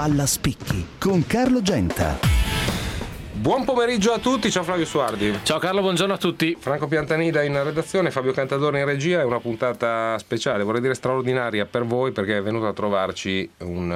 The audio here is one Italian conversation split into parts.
Palla Spicchi con Carlo Genta. Buon pomeriggio a tutti, ciao Flavio Suardi. Ciao Carlo, buongiorno a tutti. Franco Piantanida in redazione, Fabio Cantadore in regia. È una puntata speciale, vorrei dire straordinaria per voi, perché è venuto a trovarci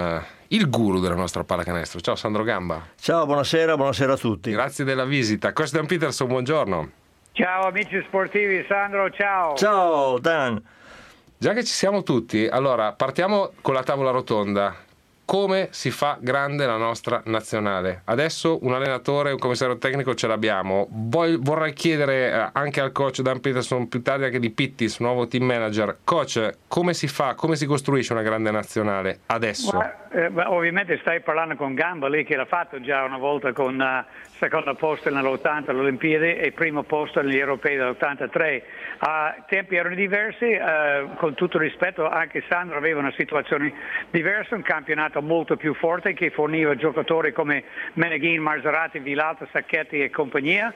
il guru della nostra pallacanestro. Ciao Sandro Gamba. Ciao, buonasera a tutti. Grazie della visita. Coach Dan Peterson, buongiorno. Ciao amici sportivi, Sandro, ciao. Ciao Dan. Già che ci siamo tutti, allora partiamo con la tavola rotonda. Come si fa grande la nostra nazionale? Adesso un allenatore, un commissario tecnico ce l'abbiamo. Vorrei chiedere anche al coach Dan Peterson, più tardi anche di Pittis, nuovo team manager. Coach, come si fa, come si costruisce una grande nazionale adesso? Ovviamente stai parlando con Gamba lì, che l'ha fatto già una volta con secondo posto nell'80 alle Olimpiadi e primo posto negli europei dell'83. Tempi erano diversi, con tutto rispetto anche Sandro aveva una situazione diversa, un campionato molto più forte che forniva giocatori come Meneghin, Marzorati, Villalta, Sacchetti e compagnia,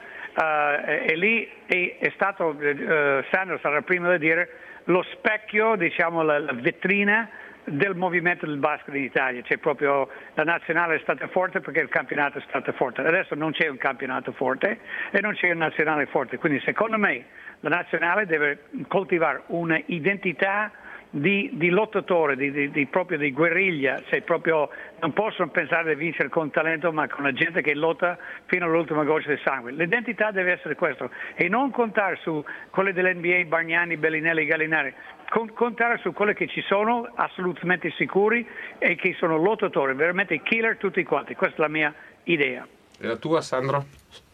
e lì è stato, Sandro sarà il primo da dire, lo specchio, diciamo la vetrina del movimento del basket in Italia. C'è proprio, la nazionale è stata forte perché il campionato è stato forte. Adesso non c'è un campionato forte e non c'è un nazionale forte, quindi secondo me la nazionale deve coltivare un'identità di lottatore, proprio di guerriglia, cioè proprio non possono pensare di vincere con talento ma con la gente che lotta fino all'ultima goccia di sangue. L'identità deve essere questo e non contare su quelle dell'NBA, Bargnani, Bellinelli, Gallinari, contare su quelle che ci sono assolutamente sicuri e che sono lottatori, veramente killer tutti quanti. Questa è la mia idea. E la tua, Sandro?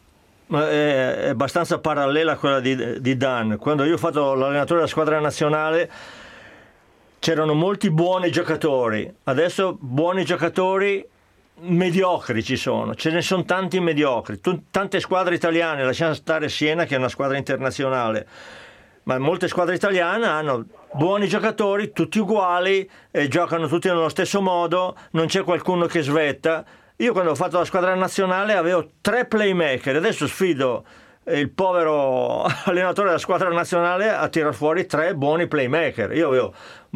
Ma è abbastanza parallela a quella di Dan. Quando io ho fatto l'allenatore della squadra nazionale c'erano molti buoni giocatori, adesso buoni giocatori mediocri ci sono, ce ne sono tanti mediocri, tante squadre italiane, lasciamo stare Siena che è una squadra internazionale, ma molte squadre italiane hanno buoni giocatori, tutti uguali, giocano tutti nello stesso modo, non c'è qualcuno che svetta. Io quando ho fatto la squadra nazionale avevo 3 playmaker, adesso sfido il povero allenatore della squadra nazionale a tirar fuori 3 buoni playmaker. Io avevo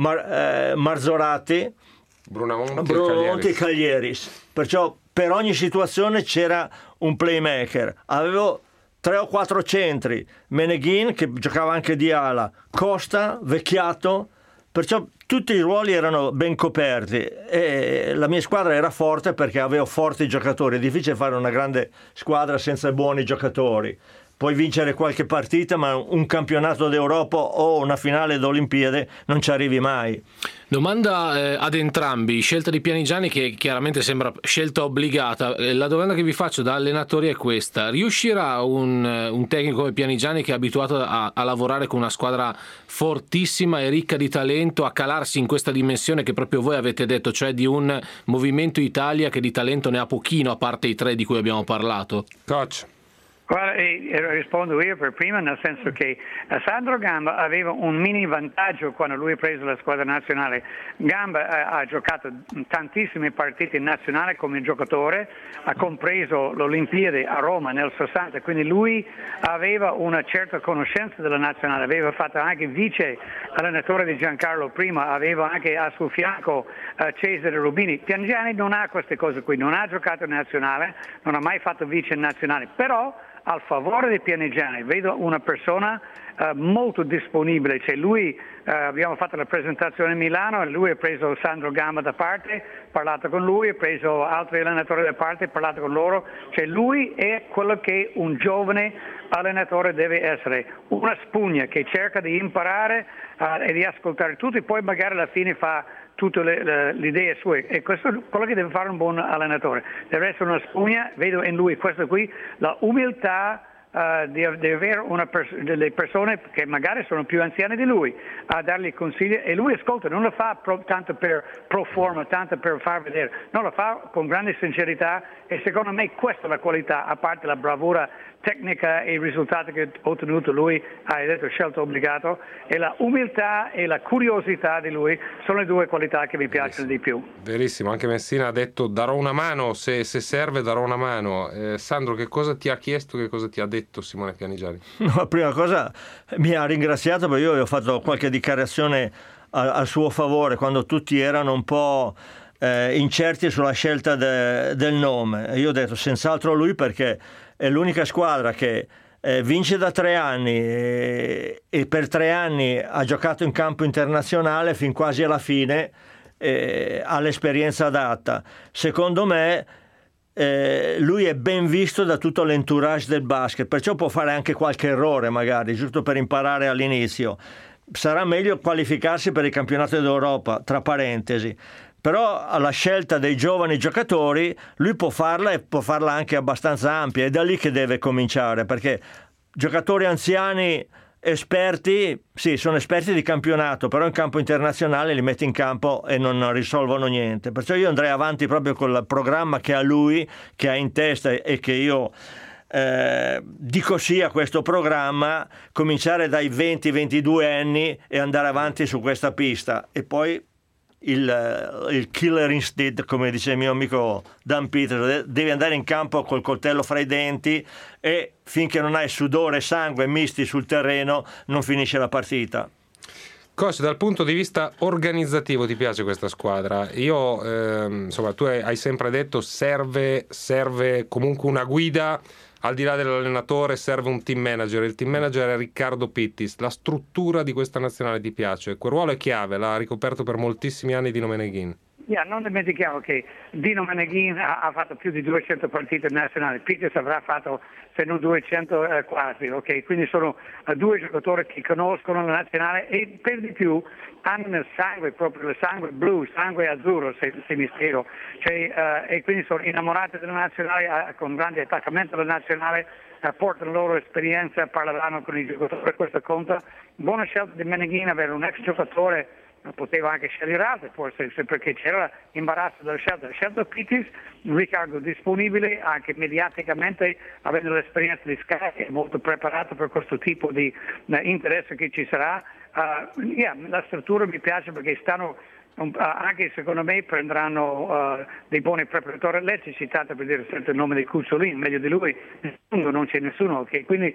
Marzorati, Brunamonti e Caglieris, perciò per ogni situazione c'era un playmaker. Avevo 3 o 4 centri, Meneghin che giocava anche di ala, Costa, Vecchiato, perciò tutti i ruoli erano ben coperti e la mia squadra era forte perché avevo forti giocatori. È difficile fare una grande squadra senza buoni giocatori. Puoi vincere qualche partita, ma un campionato d'Europa o una finale d'Olimpiade non ci arrivi mai. Domanda ad entrambi, scelta di Pianigiani che chiaramente sembra scelta obbligata. La domanda che vi faccio da allenatori è questa: riuscirà un tecnico come Pianigiani, che è abituato a lavorare con una squadra fortissima e ricca di talento, a calarsi in questa dimensione che proprio voi avete detto, cioè di un movimento Italia che di talento ne ha pochino, a parte i 3 di cui abbiamo parlato? Coach. Guarda, rispondo io per prima, nel senso che Sandro Gamba aveva un mini vantaggio quando lui ha preso la squadra nazionale. Gamba ha giocato tantissime partite nazionali come giocatore, ha compreso l'Olimpiade a Roma nel 60, quindi lui aveva una certa conoscenza della nazionale, aveva fatto anche vice allenatore di Giancarlo prima, aveva anche a suo fianco Cesare Rubini. Pianigiani non ha queste cose qui, non ha giocato in nazionale, non ha mai fatto vice in nazionale, però al favore di Pianigiani vedo una persona molto disponibile, cioè lui, abbiamo fatto la presentazione a Milano e lui ha preso Sandro Gamba da parte, parlato con lui, ha preso altri allenatori da parte, parlato con loro, cioè lui è quello che un giovane allenatore deve essere, una spugna che cerca di imparare e di ascoltare tutti, poi magari alla fine fa tutte le idee sue, e questo è quello che deve fare un buon allenatore, deve essere una spugna. Vedo in lui questo qui, la umiltà di avere delle persone che magari sono più anziane di lui a dargli consigli, e lui ascolta, non lo fa tanto per pro forma, tanto per far vedere, non lo fa con grande sincerità, e secondo me questa è la qualità, a parte la bravura tecnica e i risultati che ha ottenuto lui, hai detto scelta obbligato, e la umiltà e la curiosità di lui sono le 2 qualità che mi piacciono di più. Verissimo, anche Messina ha detto darò una mano, se serve darò una mano. Sandro, che cosa ti ha chiesto, che cosa ti ha detto Simone Pianigiani? No, la prima cosa mi ha ringraziato perché io ho fatto qualche dichiarazione a suo favore quando tutti erano un po' incerti sulla scelta del nome. Io ho detto senz'altro lui, perché è l'unica squadra che vince da 3 anni e per 3 anni ha giocato in campo internazionale fin quasi alla fine, ha l'esperienza adatta. Secondo me lui è ben visto da tutto l'entourage del basket, perciò può fare anche qualche errore magari, giusto per imparare all'inizio. Sarà meglio qualificarsi per il campionato d'Europa, tra parentesi, però alla scelta dei giovani giocatori lui può farla, e può farla anche abbastanza ampia. È da lì che deve cominciare, perché giocatori anziani esperti, sì, sono esperti di campionato, però in campo internazionale li metti in campo e non risolvono niente. Perciò io andrei avanti proprio con il programma che ha lui, che ha in testa, e che io dico sì a questo programma, cominciare dai 20-22 anni e andare avanti su questa pista, e poi il killer instinct, come dice il mio amico Dan Peters, devi andare in campo col coltello fra i denti, e finché non hai sudore e sangue misti sul terreno non finisce la partita. Coach, dal punto di vista organizzativo ti piace questa squadra? Io insomma, tu hai sempre detto serve comunque una guida. Al di là dell'allenatore serve un team manager. Il team manager è Riccardo Pittis. La struttura di questa nazionale ti piace? Quel ruolo è chiave, l'ha ricoperto per moltissimi anni Dino Meneghin. Non dimentichiamo che Dino Meneghin ha fatto più di 200 partite nazionali, Pittis avrà fatto se non 200 quasi, ok? Quindi sono 2 giocatori che conoscono la nazionale e per di più hanno nel sangue, proprio il sangue blu, sangue azzurro, se mi spiego, e quindi sono innamorati della nazionale, con grande attaccamento alla nazionale, portano la loro esperienza, parleranno con i giocatori, questo conta. Buona scelta di Meneghin avere un ex giocatore, poteva anche scegliere altri forse, perché c'era imbarazzo della scelta Pittis, Riccardo disponibile anche mediaticamente, avendo l'esperienza di Sky, è molto preparato per questo tipo di interesse che ci sarà. La struttura mi piace perché stanno anche secondo me prenderanno dei buoni preparatori. Lei ci citata per dire sempre il nome di Cucciolin, meglio di lui non c'è nessuno, okay? Quindi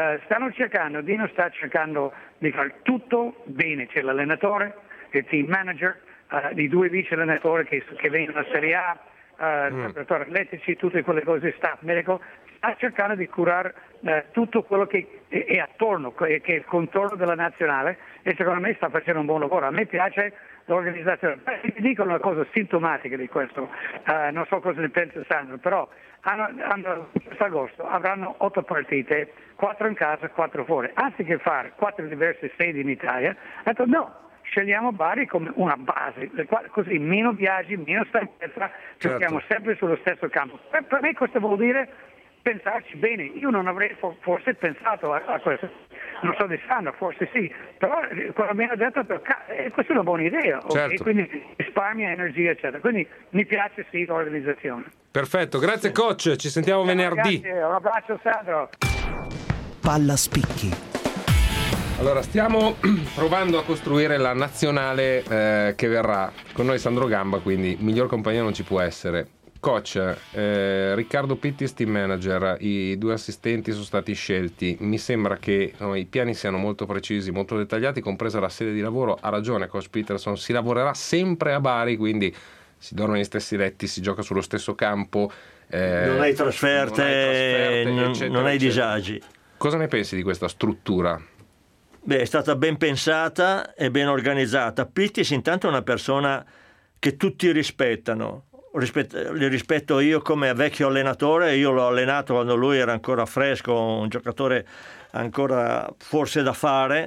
Dino sta cercando di fare tutto bene, c'è l'allenatore, il team manager, i 2 vice allenatori che vengono alla Serie A, preparatori atletici, tutte quelle cose, staff medico, sta cercando di curare tutto quello che è attorno, che è il contorno della nazionale, e secondo me sta facendo un buon lavoro. A me piace l'organizzazione. Ti dico una cosa sintomatica di questo, non so cosa ne pensa Sandro, però quest'agosto avranno 8 partite, 4 in casa, 4 fuori. Anziché fare 4 diverse sedi in Italia, ha detto no, scegliamo Bari come una base, così meno viaggi, meno stanchezza, giochiamo sempre sullo stesso campo. Per me questo vuol dire pensarci bene. Io non avrei forse pensato a questo, non so di Sandro, forse sì, però quello mi ha detto questa è una buona idea, okay? Quindi risparmia energia eccetera, quindi mi piace sì l'organizzazione. Perfetto, grazie coach, ci sentiamo venerdì. Grazie, un abbraccio Sandro. Palla spicchi. Allora, stiamo provando a costruire la nazionale che verrà. Con noi Sandro Gamba, quindi miglior compagnia non ci può essere. Coach, Riccardo Pittis, team manager, i 2 assistenti sono stati scelti. Mi sembra che i piani siano molto precisi, molto dettagliati, compresa la sede di lavoro. Ha ragione Coach Peterson, si lavorerà sempre a Bari, quindi si dorme negli stessi letti, si gioca sullo stesso campo. Non hai trasferte, non hai disagi. Cosa ne pensi di questa struttura? Beh, è stata ben pensata e ben organizzata. Pittis intanto è una persona che tutti rispettano. Li rispetto io come vecchio allenatore, io l'ho allenato quando lui era ancora fresco, un giocatore ancora forse da fare,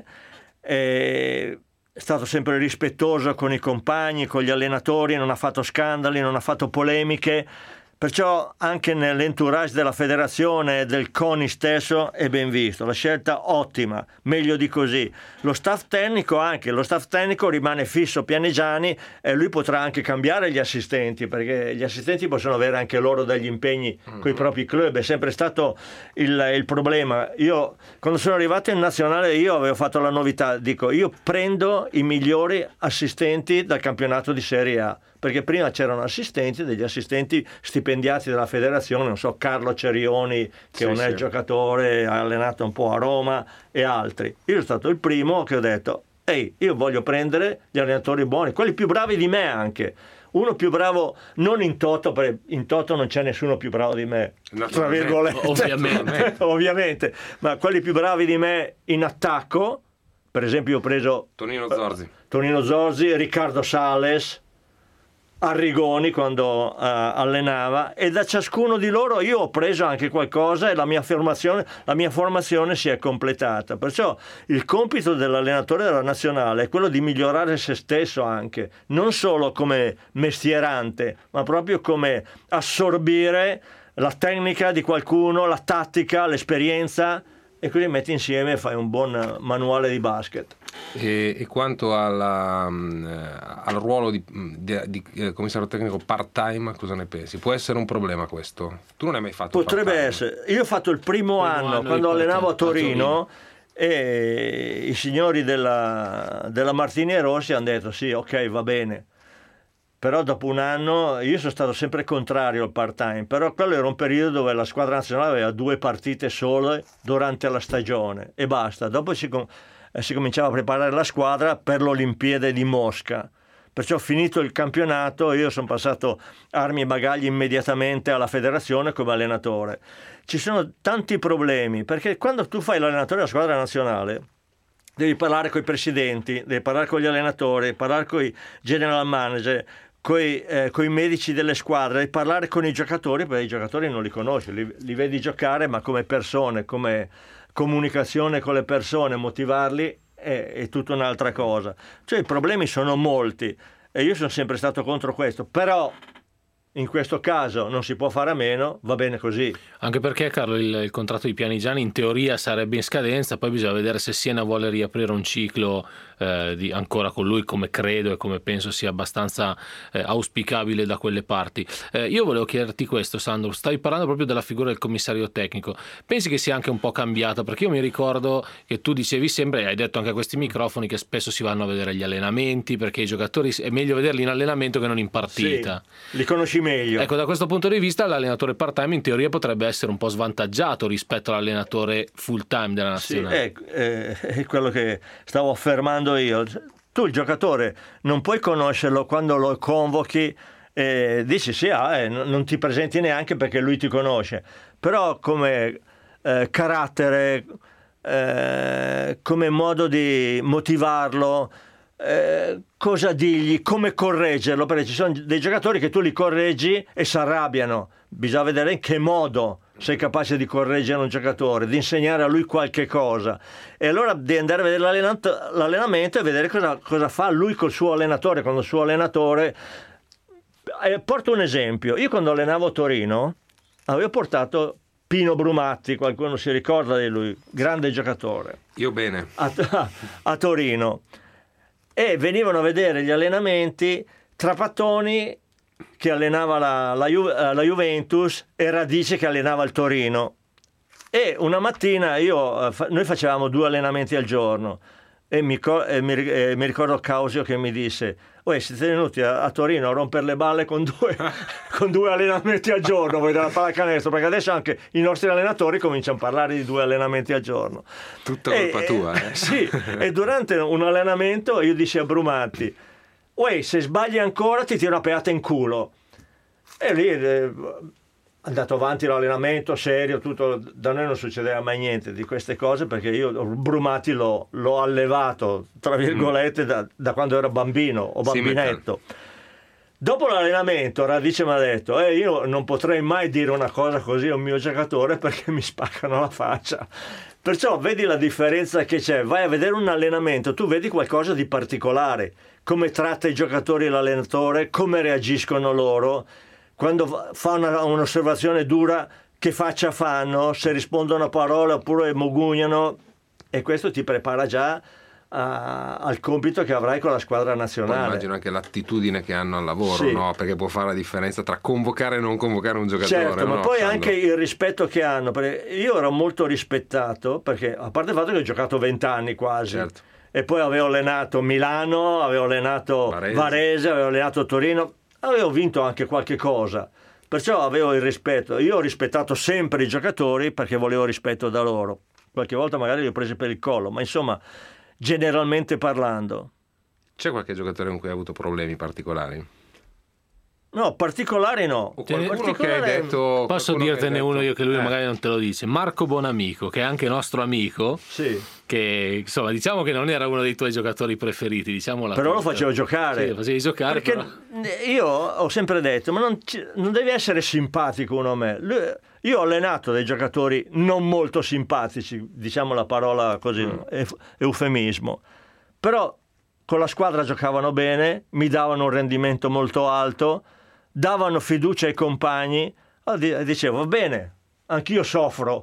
è stato sempre rispettoso con i compagni, con gli allenatori, non ha fatto scandali, non ha fatto polemiche, perciò anche nell'entourage della federazione e del CONI stesso è ben visto. La scelta ottima, meglio di così. Lo staff tecnico rimane fisso Pianigiani, e lui potrà anche cambiare gli assistenti, perché gli assistenti possono avere anche loro degli impegni con i propri club. È sempre stato il problema. Io quando sono arrivato in nazionale io avevo fatto la novità, dico io prendo i migliori assistenti dal campionato di Serie A, perché prima c'erano degli assistenti stipendiati dalla federazione, non so, Carlo Cerioni che è un ex giocatore, ha allenato un po' a Roma, e altri. Io sono stato il primo che ho detto io voglio prendere gli allenatori buoni, quelli più bravi di me anche. Uno più bravo, non in toto, perché in toto non c'è nessuno più bravo di me, tra virgolette, ovviamente, ma quelli più bravi di me in attacco. Per esempio io ho preso Tonino Zorzi, Riccardo Sales, Arrigoni quando allenava, e da ciascuno di loro io ho preso anche qualcosa, e la mia formazione si è completata. Perciò il compito dell'allenatore della nazionale è quello di migliorare se stesso, anche non solo come mestierante, ma proprio come assorbire la tecnica di qualcuno, la tattica, l'esperienza, e quindi metti insieme e fai un buon manuale di basket. E quanto al ruolo di commissario tecnico part-time, cosa ne pensi? Può essere un problema questo? Tu non hai mai fatto Potrebbe part-time? essere. Io ho fatto il primo anno quando allenavo a Torino, e i signori della Martini e Rossi hanno detto sì, ok, va bene. Però dopo un anno, io sono stato sempre contrario al part-time, però quello era un periodo dove la squadra nazionale aveva 2 partite sole durante la stagione e basta. Dopo si cominciava a preparare la squadra per l'Olimpiade di Mosca. Perciò, finito il campionato, io sono passato armi e bagagli immediatamente alla federazione come allenatore. Ci sono tanti problemi, perché quando tu fai l'allenatore della squadra nazionale devi parlare con i presidenti, devi parlare con gli allenatori, parlare con i general manager, con i medici delle squadre, devi parlare con i giocatori, perché i giocatori non li conosci, li vedi giocare, ma come persone, come comunicazione con le persone, motivarli è tutta un'altra cosa. Cioè i problemi sono molti e io sono sempre stato contro questo, però in questo caso non si può fare a meno, va bene così. Anche perché, Carlo, il contratto di Pianigiani in teoria sarebbe in scadenza, poi bisogna vedere se Siena vuole riaprire un ciclo ancora con lui, come credo e come penso sia abbastanza auspicabile da quelle parti. Io volevo chiederti questo, Sandro, stai parlando proprio della figura del commissario tecnico, pensi che sia anche un po' cambiata? Perché io mi ricordo che tu dicevi sempre, e hai detto anche a questi microfoni, che spesso si vanno a vedere gli allenamenti, perché i giocatori è meglio vederli in allenamento che non in partita. Sì, li conosci meglio. Ecco, da questo punto di vista l'allenatore part-time in teoria potrebbe essere un po' svantaggiato rispetto all'allenatore full-time della nazionale. Sì, è quello che stavo affermando io. Tu il giocatore non puoi conoscerlo quando lo convochi e dici sì, non ti presenti neanche perché lui ti conosce, però come carattere, come modo di motivarlo, cosa dirgli, come correggerlo, perché ci sono dei giocatori che tu li correggi e si arrabbiano. Bisogna vedere in che modo sei capace di correggere un giocatore, di insegnare a lui qualche cosa, e allora devi andare a vedere l'allenamento e vedere cosa fa lui col suo allenatore, quando il suo allenatore porto un esempio. Io quando allenavo a Torino avevo portato Pino Brumatti, qualcuno si ricorda di lui, grande giocatore, Io bene. a Torino, e venivano a vedere gli allenamenti Trapattoni che allenava la Juventus e Radice che allenava il Torino, e una mattina noi facevamo 2 allenamenti al giorno e mi ricordo Causio che mi disse: siete venuti a Torino a rompere le balle con due allenamenti al giorno voi della pallacanestro, perché adesso anche i nostri allenatori cominciano a parlare di 2 allenamenti al giorno. Tutta colpa tua, eh? Sì, e durante un allenamento io dissi a Brumatti: se sbagli ancora ti tiro una peata in culo. E lì è andato avanti l'allenamento serio, tutto. Da noi non succedeva mai niente di queste cose, perché io Brumatti l'ho allevato, tra virgolette, da quando ero bambino o bambinetto. Dopo l'allenamento Radice mi ha detto: io non potrei mai dire una cosa così a un mio giocatore perché mi spaccano la faccia. Perciò vedi la differenza che c'è, vai a vedere un allenamento, tu vedi qualcosa di particolare, come tratta i giocatori l'allenatore, come reagiscono loro, quando fa un'osservazione dura che faccia fanno, se rispondono a parole oppure mogugnano, e questo ti prepara già al compito che avrai con la squadra nazionale. Poi immagino anche l'attitudine che hanno al lavoro, sì, no? Perché può fare la differenza tra convocare e non convocare un giocatore. Certo, ma poi anche il rispetto che hanno, perché io ero molto rispettato, perché a parte il fatto che ho giocato 20 anni quasi, certo, e poi avevo allenato Milano, avevo allenato Varese, avevo allenato Torino, avevo vinto anche qualche cosa, perciò avevo il rispetto. Io ho rispettato sempre i giocatori perché volevo rispetto da loro. Qualche volta magari li ho presi per il collo, ma insomma generalmente parlando. C'è qualche giocatore con cui hai avuto problemi particolari? No, particolari no. O qualcuno che hai detto... Posso qualcuno che dirtene hai detto- uno io che lui magari non te lo dice. Marco Bonamico, che è anche nostro amico, Sì. che insomma diciamo che non era uno dei tuoi giocatori preferiti, diciamolo. Però lo facevo giocare. Sì, lo facevi giocare. Perché Però... io ho sempre detto, ma non devi essere simpatico uno a me. Io ho allenato dei giocatori non molto simpatici, diciamo la parola così, eufemismo. Però con la squadra giocavano bene, mi davano un rendimento molto alto, davano fiducia ai compagni, dicevo va bene, anch'io soffro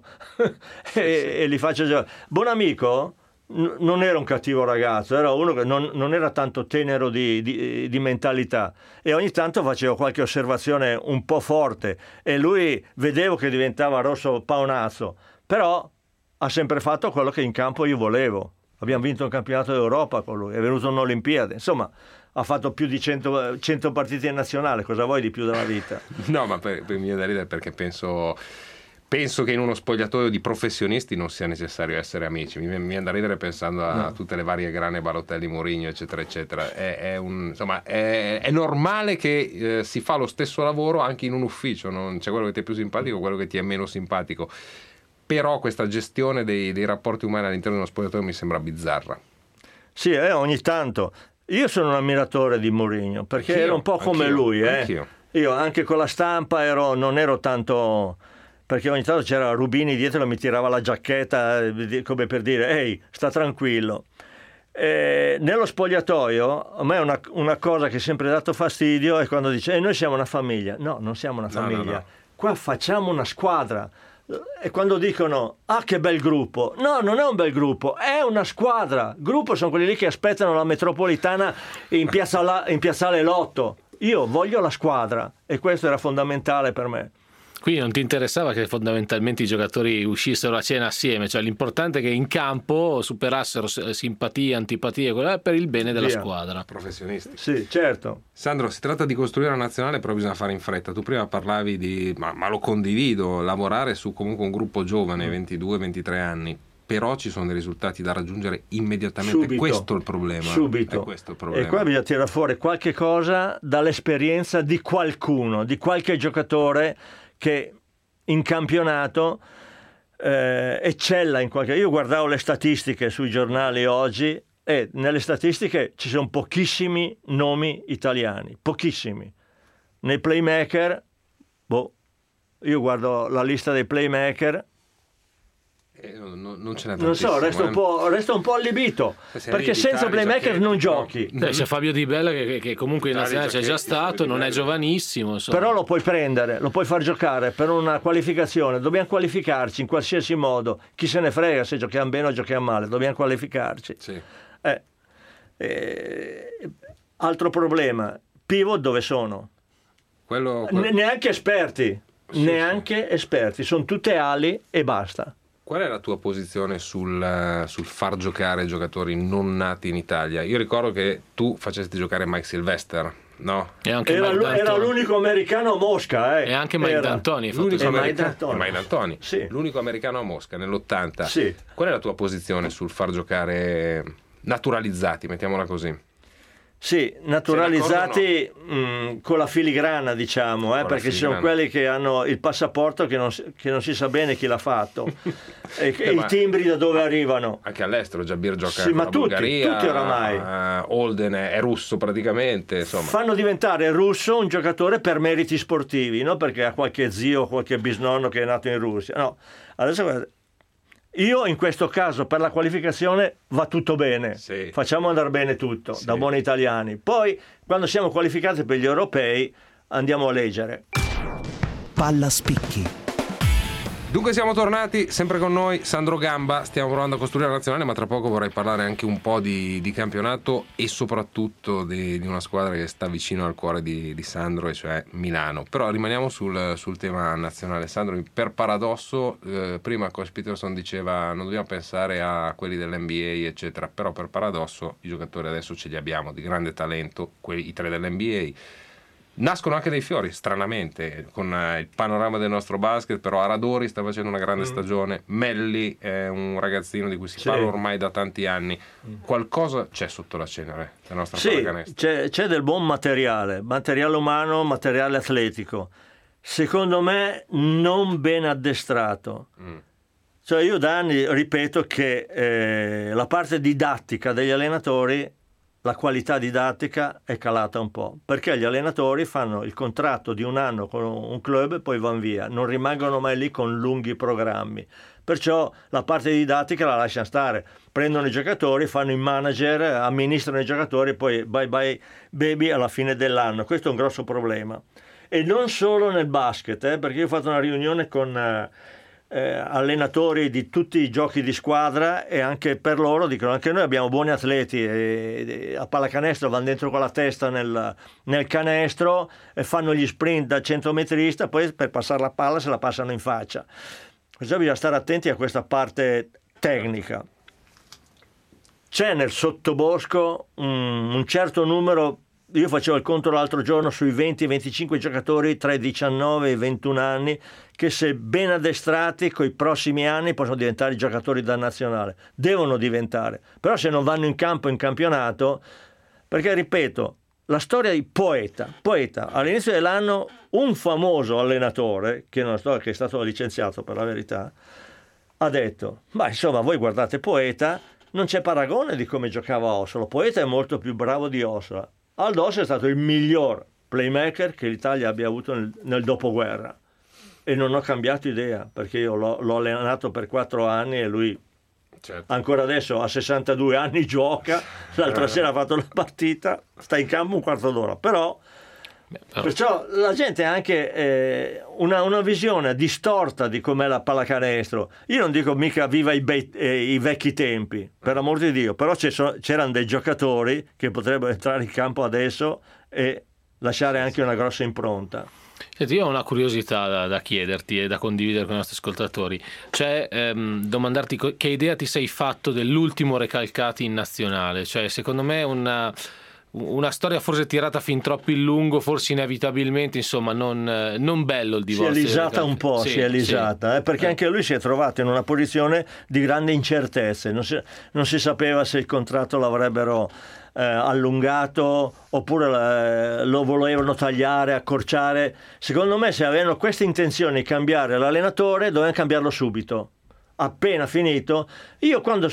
e li faccio giocare. Bonamico non era un cattivo ragazzo, era uno che non era tanto tenero di mentalità, e ogni tanto facevo qualche osservazione un po' forte e lui vedevo che diventava rosso paonazzo, però ha sempre fatto quello che in campo io volevo. Abbiamo vinto un campionato d'Europa con lui, è venuto un'Olimpiade, insomma ha fatto più di 100 partite in nazionale, cosa vuoi di più dalla vita? No, ma per mi viene da ridere perché penso che in uno spogliatoio di professionisti non sia necessario essere amici. Mi viene da ridere pensando a tutte le varie grane, Balotelli, Mourinho, eccetera, eccetera. È normale che si fa lo stesso lavoro anche in un ufficio, non c'è quello che ti è più simpatico, quello che ti è meno simpatico. Però questa gestione dei rapporti umani all'interno di uno spogliatoio mi sembra bizzarra. Sì, ogni tanto. Io sono un ammiratore di Mourinho, perché Anch'io, ero un po' come anch'io, lui. anch'io. Io anche con la stampa non ero tanto... Perché ogni tanto c'era Rubini dietro e mi tirava la giacchetta come per dire ehi, sta tranquillo. Nello spogliatoio a me una cosa che è sempre dato fastidio è quando dice noi siamo una famiglia. No, non siamo una famiglia. No. Qua facciamo una squadra. E quando dicono che bel gruppo, no, non è un bel gruppo, è una squadra. Gruppo sono quelli lì che aspettano la metropolitana in piazzale Lotto. Io voglio la squadra e questo era fondamentale per me. Quindi non ti interessava che fondamentalmente i giocatori uscissero a cena assieme, cioè l'importante è che in campo superassero simpatie, antipatie, per il bene della Via. squadra. Professionisti. Sì, certo. Sandro, si tratta di costruire una nazionale, però bisogna fare in fretta. Tu prima parlavi di, ma lo condivido, lavorare su comunque un gruppo giovane, 22-23 anni, però ci sono dei risultati da raggiungere immediatamente. Subito. Questo è il problema. Subito. È questo il problema. E qua bisogna tirare fuori qualche cosa dall'esperienza di qualcuno, di qualche giocatore che in campionato eccella in qualche... Io guardavo le statistiche sui giornali oggi e nelle statistiche ci sono pochissimi nomi italiani, pochissimi. Nei playmaker, io guardo la lista dei playmaker, non ce n'è non so, tantissimo, resto un po' allibito, Se perché arrivi senza d'Italia, playmaker che- non giochi. C'è Fabio Di Bella che comunque in nazionale c'è già stato, non è giovanissimo, insomma. Però lo puoi prendere, lo puoi far giocare per una qualificazione. Dobbiamo qualificarci in qualsiasi modo. Chi se ne frega se giochiamo bene o giochiamo male, dobbiamo qualificarci. Sì. Altro problema, pivot dove sono? Quello- Neanche esperti, esperti, sono tutte ali e basta. Qual è la tua posizione sul far giocare giocatori non nati in Italia? Io ricordo che tu facesti giocare Mike Sylvester, no? E anche Era Mike D'Antoni. l'unico americano a Mosca. E anche Mike D'Antoni. L'unico Mike americano, D'Antoni. Mike D'Antoni. Sì. L'unico americano a Mosca nell'80. Sì. Qual è la tua posizione sul far giocare naturalizzati, mettiamola così? Sì, naturalizzati con la filigrana, diciamo, la perché ci sono filigrana. quelli che hanno il passaporto che non si sa bene chi l'ha fatto e i ma- timbri da dove arrivano. Anche all'estero, Jabir gioca Sì, con ma la tutti Bulgaria, oramai. Holden è russo praticamente, insomma. Fanno diventare russo un giocatore per meriti sportivi, non perché ha qualche zio o qualche bisnonno che è nato in Russia. No, adesso guarda, io in questo caso per la qualificazione va tutto bene, Sì. facciamo andare bene tutto, Sì. da buoni italiani. Poi quando siamo qualificati per gli europei andiamo a leggere. Palla spicchi. Dunque siamo tornati, sempre con noi Sandro Gamba, stiamo provando a costruire la nazionale, ma tra poco vorrei parlare anche un po' di campionato e soprattutto di una squadra che sta vicino al cuore di Sandro, e cioè Milano. Però rimaniamo sul tema nazionale. Sandro, per paradosso, prima Coach Peterson diceva non dobbiamo pensare a quelli dell'NBA eccetera, però per paradosso i giocatori adesso ce li abbiamo di grande talento, i tre dell'NBA. Nascono anche dei fiori, stranamente, con il panorama del nostro basket, però Aradori sta facendo una grande stagione, Melli è un ragazzino di cui si parla ormai da tanti anni. Qualcosa c'è sotto la cenere della nostra pallacanestro. C'è del buon materiale umano, materiale atletico. Secondo me non ben addestrato. Cioè io da anni ripeto che la parte didattica degli allenatori, la qualità didattica è calata un po', perché gli allenatori fanno il contratto di un anno con un club e poi vanno via, non rimangono mai lì con lunghi programmi, perciò la parte didattica la lasciano stare, prendono i giocatori, fanno i manager, amministrano i giocatori e poi bye bye baby alla fine dell'anno. Questo è un grosso problema, e non solo nel basket, perché io ho fatto una riunione con allenatori di tutti i giochi di squadra, e anche per loro dicono: anche noi abbiamo buoni atleti e a pallacanestro vanno dentro con la testa nel canestro e fanno gli sprint da 100 metrista, poi per passare la palla se la passano in faccia. Perciò bisogna stare attenti a questa parte tecnica. C'è nel sottobosco un certo numero. Io facevo il conto l'altro giorno sui 20-25 giocatori tra i 19 e i 21 anni che, se ben addestrati, coi prossimi anni possono diventare giocatori da nazionale. Devono diventare. Però se non vanno in campo in campionato, perché ripeto, la storia di Poeta, all'inizio dell'anno un famoso allenatore, che è stato licenziato per la verità, ha detto: ma insomma, voi guardate Poeta, non c'è paragone di come giocava Ossola. Poeta è molto più bravo di Ossola. Aldo Ossola è stato il miglior playmaker che l'Italia abbia avuto nel dopoguerra, e non ho cambiato idea, perché io l'ho allenato per 4 anni e lui ancora adesso a 62 anni gioca. L'altra sera ha fatto la partita, sta in campo un quarto d'ora, però perciò la gente ha anche una visione distorta di com'è la pallacanestro. Io non dico mica viva i vecchi tempi, per amor di Dio, però c'erano dei giocatori che potrebbero entrare in campo adesso e lasciare anche una grossa impronta. Senti, io ho una curiosità da chiederti e da condividere con i nostri ascoltatori, cioè domandarti che idea ti sei fatto dell'ultimo Recalcati in nazionale. Cioè, secondo me una storia forse tirata fin troppo in lungo, forse inevitabilmente, insomma, non bello il divorzio. Si è lisata un po', perché anche lui si è trovato in una posizione di grande incertezza, non si sapeva se il contratto l'avrebbero allungato oppure lo volevano tagliare, accorciare. Secondo me, se avevano queste intenzioni di cambiare l'allenatore, dovevano cambiarlo subito, appena finito. Io quando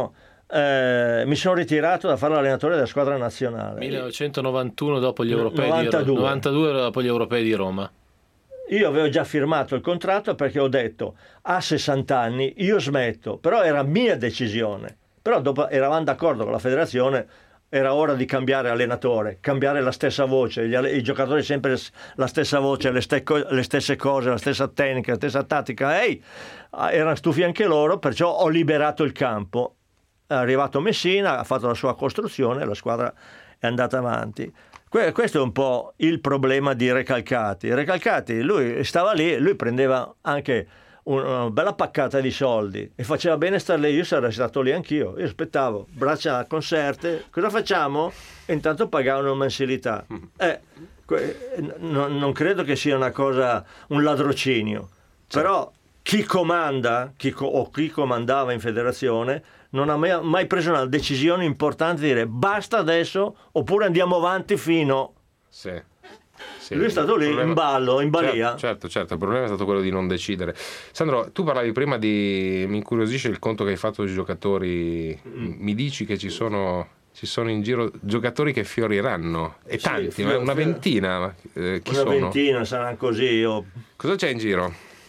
mi sono ritirato da fare l'allenatore della squadra nazionale 1991 dopo gli europei 92 dopo gli europei di Roma. Io avevo già firmato il contratto, perché ho detto: a 60 anni io smetto. Però era mia decisione, però dopo eravamo d'accordo con la federazione, era ora di cambiare allenatore, cambiare la stessa voce, i giocatori sempre la stessa voce, le stesse cose, la stessa tecnica, la stessa tattica. Erano stufi anche loro, perciò ho liberato il campo. È arrivato Messina, ha fatto la sua costruzione, la squadra è andata avanti. Questo è un po' il problema di Recalcati. Lui stava lì, lui prendeva anche una bella paccata di soldi e faceva bene stare lì. Io sarei stato lì anch'io, io aspettavo, braccia conserte, cosa facciamo? E intanto pagavano mensilità. Non credo che sia una cosa, un ladrocinio, però chi comanda, chi comandava in federazione non ha mai preso una decisione importante di dire basta adesso, oppure andiamo avanti fino. Sì. Lui è stato lì in ballo, in balia. Certo, il problema è stato quello di non decidere. Sandro, tu parlavi prima mi incuriosisce il conto che hai fatto dei giocatori. Mi dici che ci sono in giro giocatori che fioriranno, e tanti, una ventina. Ventina saranno così. Cosa c'è in giro?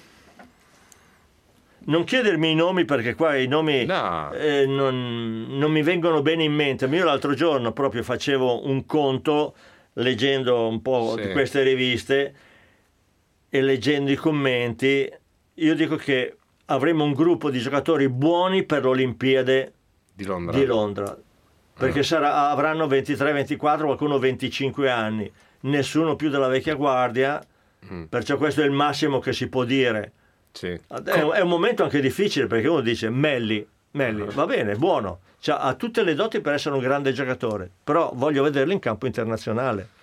Non chiedermi i nomi, perché qua i nomi non mi vengono bene in mente. Io l'altro giorno proprio facevo un conto, leggendo un po' di queste riviste e leggendo i commenti. Io dico che avremo un gruppo di giocatori buoni per l'Olimpiade di Londra, perché avranno 23-24, qualcuno 25 anni, nessuno più della vecchia guardia, perciò questo è il massimo che si può dire. È un momento anche difficile, perché uno dice Melli va bene, buono, ha tutte le doti per essere un grande giocatore, però voglio vederlo in campo internazionale.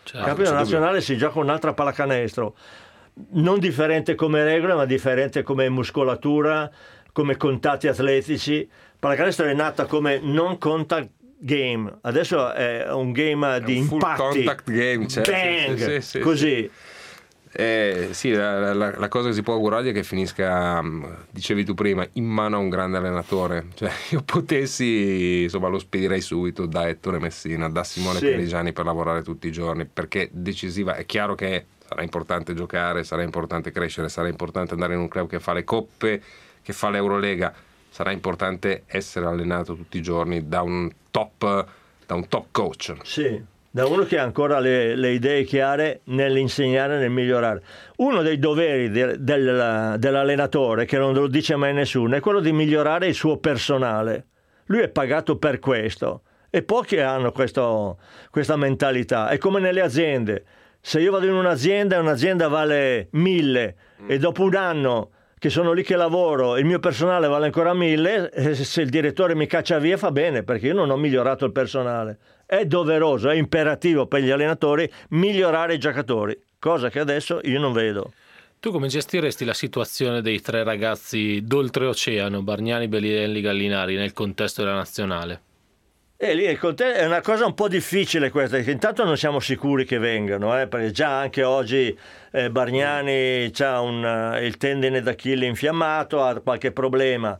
Certo. Campionato nazionale si gioca un'altra pallacanestro, non differente come regole, ma differente come muscolatura, come contatti atletici. Pallacanestro è nata come non contact game, adesso è un game di un full impatti, contact game, certo. bang, Sì, così. Sì, la cosa che si può augurare è che finisca, dicevi tu prima, in mano a un grande allenatore. Cioè, io potessi, insomma, lo spedirei subito da Ettore Messina, da Simone Pianigiani, per lavorare tutti i giorni, perché decisiva. È chiaro che sarà importante giocare, sarà importante crescere, sarà importante andare in un club che fa le coppe, che fa l'Eurolega, sarà importante essere allenato tutti i giorni da un top coach. Sì, da uno che ha ancora le idee chiare nell'insegnare, nel migliorare. Uno dei doveri dell'allenatore, che non lo dice mai nessuno, è quello di migliorare il suo personale. Lui è pagato per questo e pochi hanno questa mentalità. È come nelle aziende. Se io vado in un'azienda e un'azienda vale 1.000 e dopo un anno che sono lì che lavoro, il mio personale vale ancora 1.000, se il direttore mi caccia via fa bene, perché io non ho migliorato il personale. È doveroso, è imperativo per gli allenatori migliorare i giocatori, cosa che adesso io non vedo. Tu come gestiresti la situazione dei 3 ragazzi d'oltreoceano, Bargnani, Bellinelli, Gallinari, nel contesto della nazionale? E lì è una cosa un po' difficile questa, perché intanto non siamo sicuri che vengano, perché già anche oggi Bargnani ha il tendine d'Achille infiammato, ha qualche problema.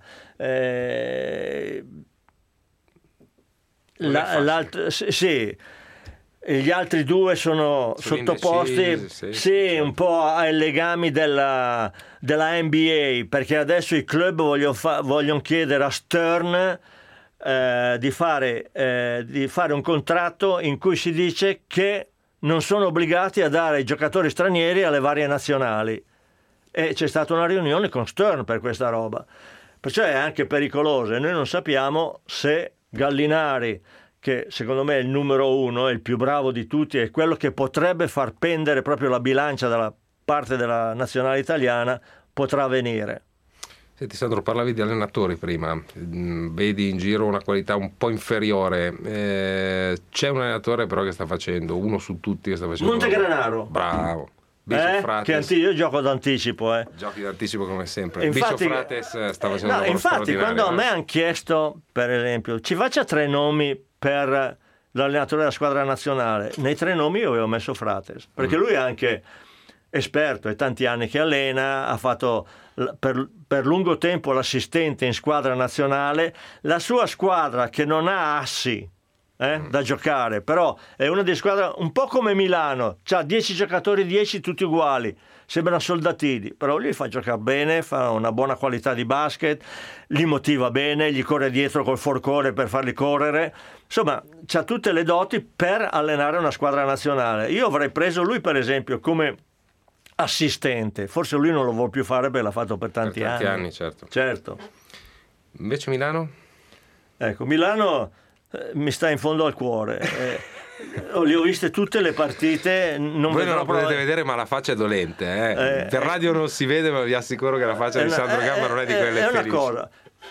Sì, e gli altri 2 sono sottoposti indecisi, un po' ai legami della NBA, perché adesso i club vogliono chiedere a Stern di fare un contratto in cui si dice che non sono obbligati a dare i giocatori stranieri alle varie nazionali, e c'è stata una riunione con Stern per questa roba, perciò è anche pericoloso, e noi non sappiamo se Gallinari, che secondo me è il numero 1, è il più bravo di tutti, è quello che potrebbe far pendere proprio la bilancia dalla parte della nazionale italiana, potrà venire. Senti Sandro, parlavi di allenatori prima, vedi in giro una qualità un po' inferiore, c'è un allenatore però che sta facendo, uno su tutti che sta facendo Montegranaro. Bravo. Bicio Frates, io gioco d'anticipo. Giochi d'anticipo come sempre. Infatti, Bicio Frates sta facendo un lavoro infatti quando a me hanno chiesto, per esempio, ci faccia 3 nomi per l'allenatore della squadra nazionale, nei 3 nomi io avevo messo Frates, perché lui è anche esperto, è tanti anni che allena, ha fatto per lungo tempo l'assistente in squadra nazionale, la sua squadra che non ha assi da giocare, però è una di squadre un po' come Milano, c'ha 10 giocatori, 10 tutti uguali, sembrano soldatini, però lui fa giocare bene, fa una buona qualità di basket, li motiva bene, gli corre dietro col forcore per farli correre, insomma c'ha tutte le doti per allenare una squadra nazionale. Io avrei preso lui per esempio come assistente, forse lui non lo vuole più fare perché l'ha fatto per tanti anni. Certo. Invece Milano? Ecco, Milano mi sta in fondo al cuore. Le ho viste tutte le partite. Voi non la potete vedere, ma la faccia è dolente. Per radio non si vede, ma vi assicuro che la faccia di Sandro Gamba non è di quelle felici. È una cosa.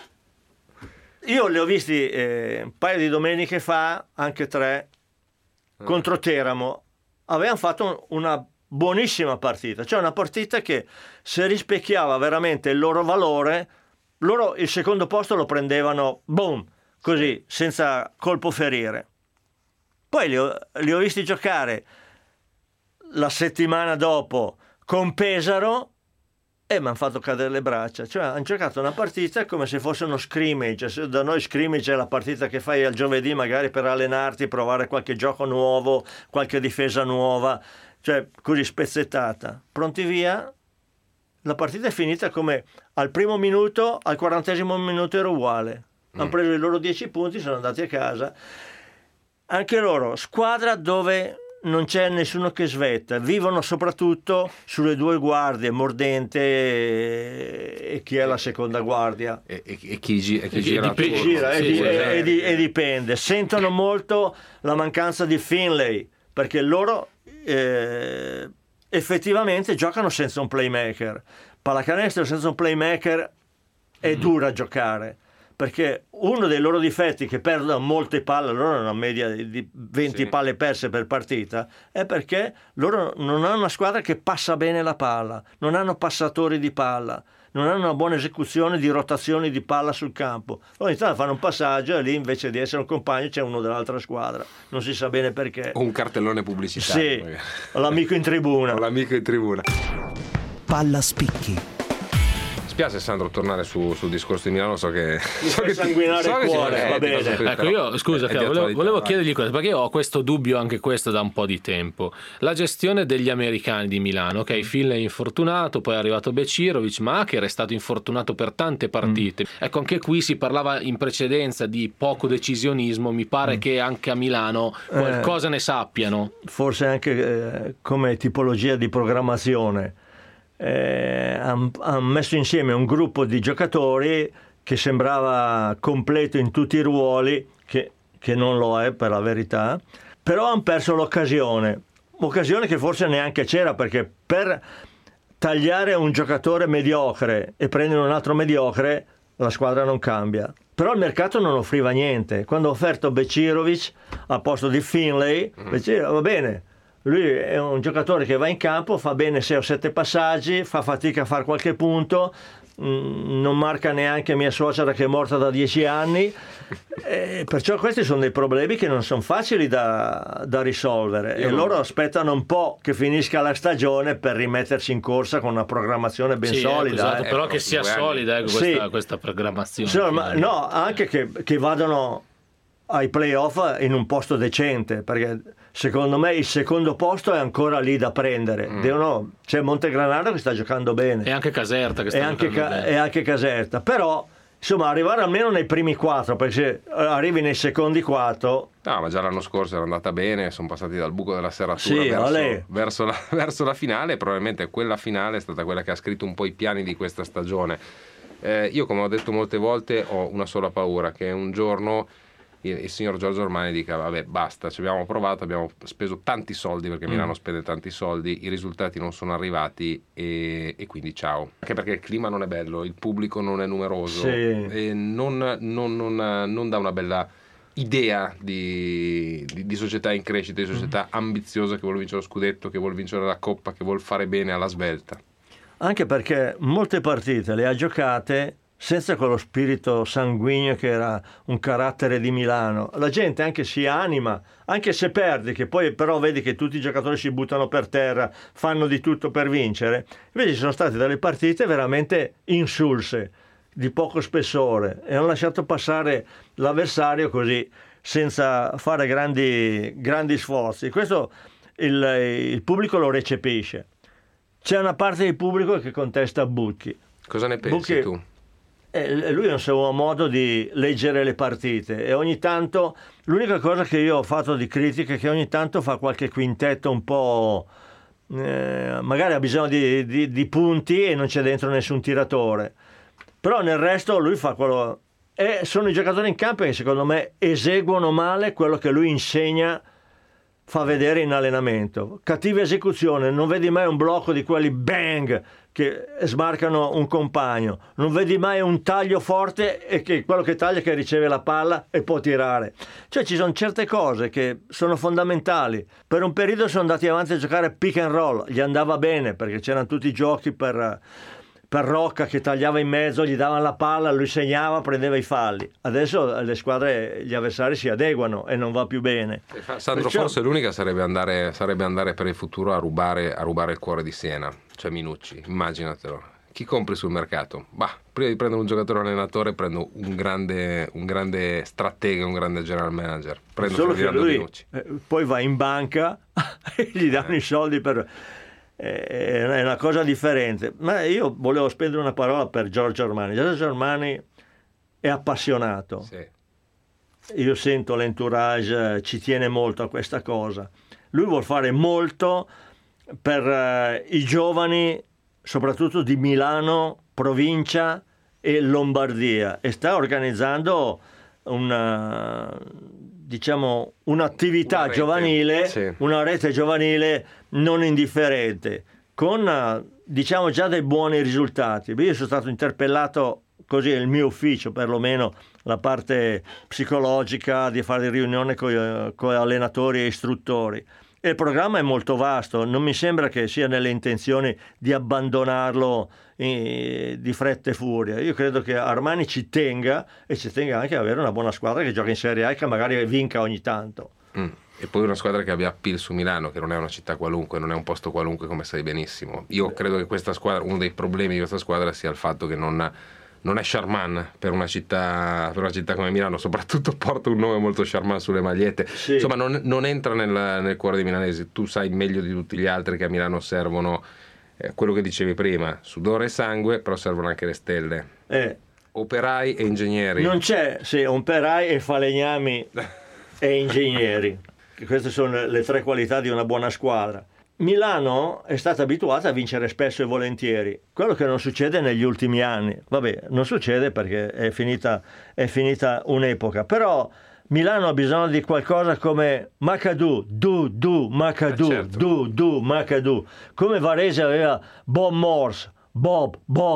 Io le ho visti un paio di domeniche fa, anche 3, contro Teramo. Avevano fatto una buonissima partita, cioè una partita che se rispecchiava veramente il loro valore, loro il secondo posto lo prendevano, boom, così, senza colpo ferire. Poi li ho visti giocare la settimana dopo con Pesaro e mi hanno fatto cadere le braccia, cioè hanno giocato una partita come se fosse uno scrimmage. Da noi scrimmage è la partita che fai al giovedì magari per allenarti, provare qualche gioco nuovo, qualche difesa nuova, cioè così spezzettata, pronti via. La partita è finita come al primo minuto, al 40° minuto era uguale, hanno preso i loro 10 punti, sono andati a casa. Anche loro, squadra dove non c'è nessuno che svetta, vivono soprattutto sulle 2 guardie, Mordente e chi è la seconda guardia e chi gira, e dipende. Sentono molto la mancanza di Finlay, perché loro effettivamente giocano senza un playmaker. Pallacanestro senza un playmaker è dura a giocare, perché uno dei loro difetti, che perdono molte palle, loro hanno una media di 20 palle perse per partita, è perché loro non hanno una squadra che passa bene la palla, non hanno passatori di palla, non hanno una buona esecuzione di rotazioni di palla sul campo. Ogni tanto fanno un passaggio e lì invece di essere un compagno c'è uno dell'altra squadra, non si sa bene perché. O un cartellone pubblicitario. Sì, o l'amico in tribuna. O l'amico in tribuna. Palla spicchi. Spiace Sandro tornare sul discorso di Milano, so che sanguinare il cuore, va bene. Ecco, io scusa, volevo chiedergli questo, perché io ho questo dubbio anche questo da un po' di tempo. La gestione degli americani di Milano, ok, Finlay è infortunato, poi è arrivato Becirovic, ma Hacker è stato infortunato per tante partite. Ecco, anche qui si parlava in precedenza di poco decisionismo, mi pare che anche a Milano qualcosa ne sappiano. Forse anche come tipologia di programmazione. Hanno messo insieme un gruppo di giocatori che sembrava completo in tutti i ruoli, che non lo è per la verità, però hanno perso l'occasione che forse neanche c'era, perché per tagliare un giocatore mediocre e prendere un altro mediocre la squadra non cambia. Però il mercato non offriva niente. Quando ha offerto Becirovic al posto di Finlay, va bene, lui è un giocatore che va in campo, fa bene 6 o 7 passaggi, fa fatica a fare qualche punto, non marca neanche mia suocera che è morta da 10 anni, perciò questi sono dei problemi che non sono facili da risolvere. E loro aspettano un po' che finisca la stagione per rimettersi in corsa con una programmazione ben solida. Esatto, però che sia solida questa programmazione. No, anche che vadano ai playoff in un posto decente, perché secondo me il secondo posto è ancora lì da prendere. C'è Montegranaro che sta giocando bene, e anche Caserta che sta giocando bene, e anche Caserta, però insomma arrivare almeno nei primi 4, perché se arrivi nei secondi 4. No, ma già l'anno scorso era andata bene, sono passati dal buco della serratura verso la finale. Probabilmente quella finale è stata quella che ha scritto un po' i piani di questa stagione. Io, come ho detto molte volte, ho una sola paura, che un giorno il signor Giorgio Armani dica vabbè basta, ci abbiamo provato, abbiamo speso tanti soldi, perché Milano spende tanti soldi, i risultati non sono arrivati e quindi ciao. Anche perché il clima non è bello, il pubblico non è numeroso, e non dà una bella idea di società in crescita, di società ambiziosa che vuole vincere lo scudetto, che vuole vincere la Coppa, che vuole fare bene alla svelta. Anche perché molte partite le ha giocate senza quello spirito sanguigno che era un carattere di Milano. La gente anche si anima, anche se perdi, che poi però vedi che tutti i giocatori si buttano per terra, fanno di tutto per vincere. Invece ci sono state delle partite veramente insulse, di poco spessore, e hanno lasciato passare l'avversario così, senza fare grandi sforzi. Questo il pubblico lo recepisce. C'è una parte del pubblico che contesta Bucchi. Cosa ne pensi tu? Lui ha un suo modo di leggere le partite, e ogni tanto, l'unica cosa che io ho fatto di critica è che ogni tanto fa qualche quintetto un po', magari ha bisogno di punti e non c'è dentro nessun tiratore, però nel resto lui fa quello, e sono i giocatori in campo che secondo me eseguono male quello che lui insegna, fa vedere in allenamento. Cattiva esecuzione, non vedi mai un blocco di quelli bang che smarcano un compagno, non vedi mai un taglio forte e che quello che taglia che riceve la palla e può tirare. Cioè ci sono certe cose che sono fondamentali. Per un periodo sono andati avanti a giocare pick and roll, gli andava bene perché c'erano tutti i giochi per Rocca che tagliava in mezzo, gli davano la palla, lui segnava, prendeva i falli. Adesso le squadre, gli avversari si adeguano e non va più bene. Sandro, forse l'unica sarebbe andare per il futuro a rubare il cuore di Siena, cioè Minucci, immaginatelo. Chi compri sul mercato? Prima di prendere un giocatore allenatore prendo un grande stratega, un grande general manager. Prendo solo che lui Minucci. Poi va in banca e gli danno i soldi per... È una cosa differente. Ma io volevo spendere una parola per Giorgio Armani. Giorgio Armani è appassionato. Sì. Io sento l'entourage, ci tiene molto a questa cosa. Lui vuol fare molto per i giovani, soprattutto di Milano, provincia e Lombardia, e sta organizzando un'attività giovanile, una rete giovanile non indifferente, con già dei buoni risultati. Io sono stato interpellato così è il mio ufficio, perlomeno la parte psicologica di fare riunione con allenatori e istruttori. E il programma è molto vasto, non mi sembra che sia nelle intenzioni di abbandonarlo di fretta e furia. Io credo che Armani ci tenga, e ci tenga anche ad avere una buona squadra che gioca in Serie A e che magari vinca ogni tanto. E poi una squadra che abbia appeal su Milano, che non è una città qualunque, non è un posto qualunque, come sai benissimo. Io credo che questa squadra, uno dei problemi di questa squadra sia il fatto che non è charmant per una città come Milano, soprattutto porta un nome molto charmant sulle magliette. Sì. Insomma, non entra nel cuore dei milanesi. Tu sai meglio di tutti gli altri che a Milano servono quello che dicevi prima, sudore e sangue, però servono anche le stelle. Operai e ingegneri. Non c'è, sì, operai e falegnami e ingegneri. Queste sono le tre qualità di una buona squadra. Milano è stata abituata a vincere spesso e volentieri, quello che non succede negli ultimi anni. Vabbè, non succede perché è finita un'epoca, però Milano ha bisogno di qualcosa come Macadù, Macadù, certo. Macadù, come Varese aveva Bob Morse, Bob.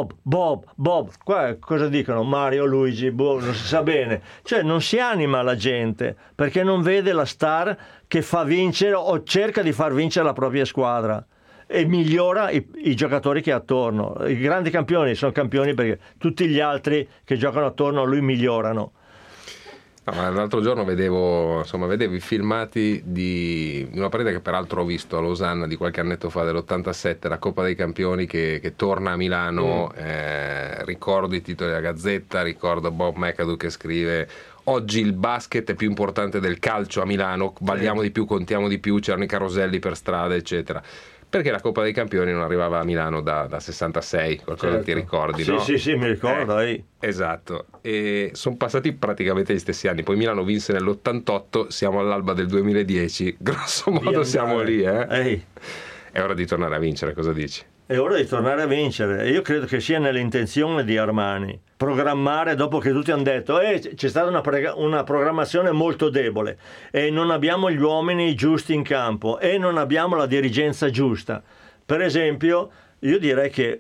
Qua cosa dicono? Mario, Luigi, non si sa bene. Cioè non si anima la gente perché non vede la star che fa vincere o cerca di far vincere la propria squadra e migliora i giocatori che ha attorno. I grandi campioni sono campioni perché tutti gli altri che giocano attorno a lui migliorano. No, ma l'altro giorno vedevo i filmati di una partita che peraltro ho visto a Losanna di qualche annetto fa, dell'87, la Coppa dei Campioni che torna a Milano. Ricordo i titoli della Gazzetta, ricordo Bob McAdoo che scrive: oggi il basket è più importante del calcio a Milano, balliamo di più, contiamo di più, c'erano i caroselli per strada, eccetera. Perché la Coppa dei Campioni non arrivava a Milano da 66, qualcosa. Certo. Ti ricordi, sì, no? Sì, mi ricordo. Esatto, e sono passati praticamente gli stessi anni, poi Milano vinse nell'88, siamo all'alba del 2010, grosso modo siamo lì. È ora di tornare a vincere, cosa dici? È ora di tornare a vincere e io credo che sia nell'intenzione di Armani programmare, dopo che tutti hanno detto c'è stata una programmazione molto debole e non abbiamo gli uomini giusti in campo e non abbiamo la dirigenza giusta. Per esempio, io direi che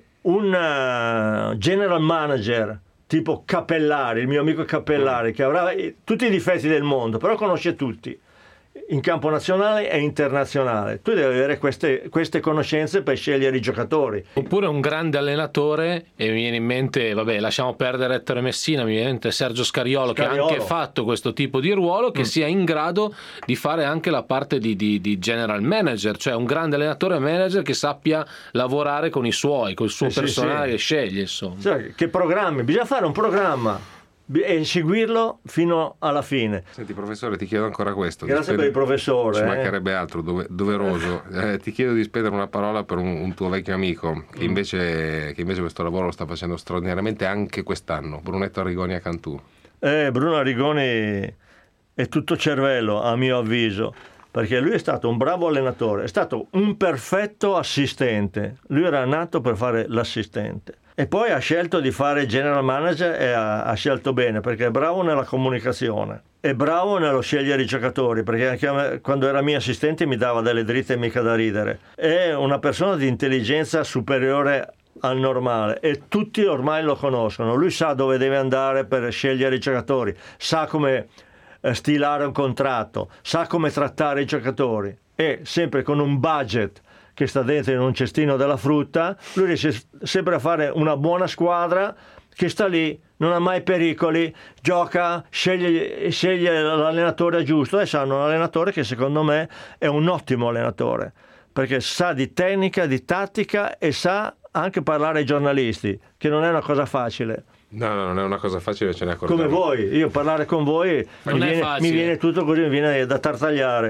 un general manager tipo Cappellari, il mio amico Cappellari, che avrà tutti i difetti del mondo, però conosce tutti in campo nazionale e internazionale. Tu devi avere queste conoscenze per scegliere i giocatori. Oppure un grande allenatore, e mi viene in mente, vabbè, lasciamo perdere Ettore Messina, mi viene in mente Sergio Scariolo, che ha anche fatto questo tipo di ruolo, che sia in grado di fare anche la parte di general manager, cioè un grande allenatore e manager che sappia lavorare con i suoi, col suo personale che sceglie, insomma. Cioè, che programmi? Bisogna fare un programma e seguirlo fino alla fine. Senti professore, ti chiedo ancora questo. Grazie per il professore. Ci mancherebbe altro, doveroso. Ti chiedo di spendere una parola per un tuo vecchio amico che invece questo lavoro lo sta facendo straordinariamente anche quest'anno, Brunetto Arrigoni a Cantù. Bruno Arrigoni è tutto cervello a mio avviso, perché lui è stato un bravo allenatore, è stato un perfetto assistente, lui era nato per fare l'assistente. E poi ha scelto di fare general manager e ha scelto bene, perché è bravo nella comunicazione, è bravo nello scegliere i giocatori, perché anche a me, quando era mio assistente, mi dava delle dritte mica da ridere. È una persona di intelligenza superiore al normale e tutti ormai lo conoscono. Lui sa dove deve andare per scegliere i giocatori, sa come stilare un contratto, sa come trattare i giocatori e sempre con un budget che sta dentro in un cestino della frutta, lui riesce sempre a fare una buona squadra che sta lì, non ha mai pericoli, gioca, sceglie l'allenatore giusto. Adesso hanno un allenatore che secondo me è un ottimo allenatore, perché sa di tecnica, di tattica e sa anche parlare ai giornalisti, che non è una cosa facile. No, non è una cosa facile, ce ne accorgiamo. Come voi, io parlare con voi mi viene tutto così, mi viene da tartagliare.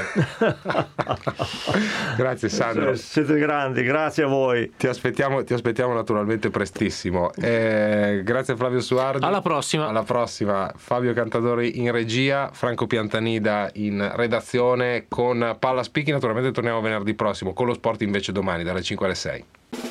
Grazie Sandro. Siete grandi, grazie a voi. Ti aspettiamo naturalmente prestissimo. Grazie Flavio Suardi. Alla prossima. Fabio Cantadori in regia, Franco Piantanida in redazione con Palla Spicchi. Naturalmente torniamo venerdì prossimo, con lo sport invece domani dalle 5 alle 6.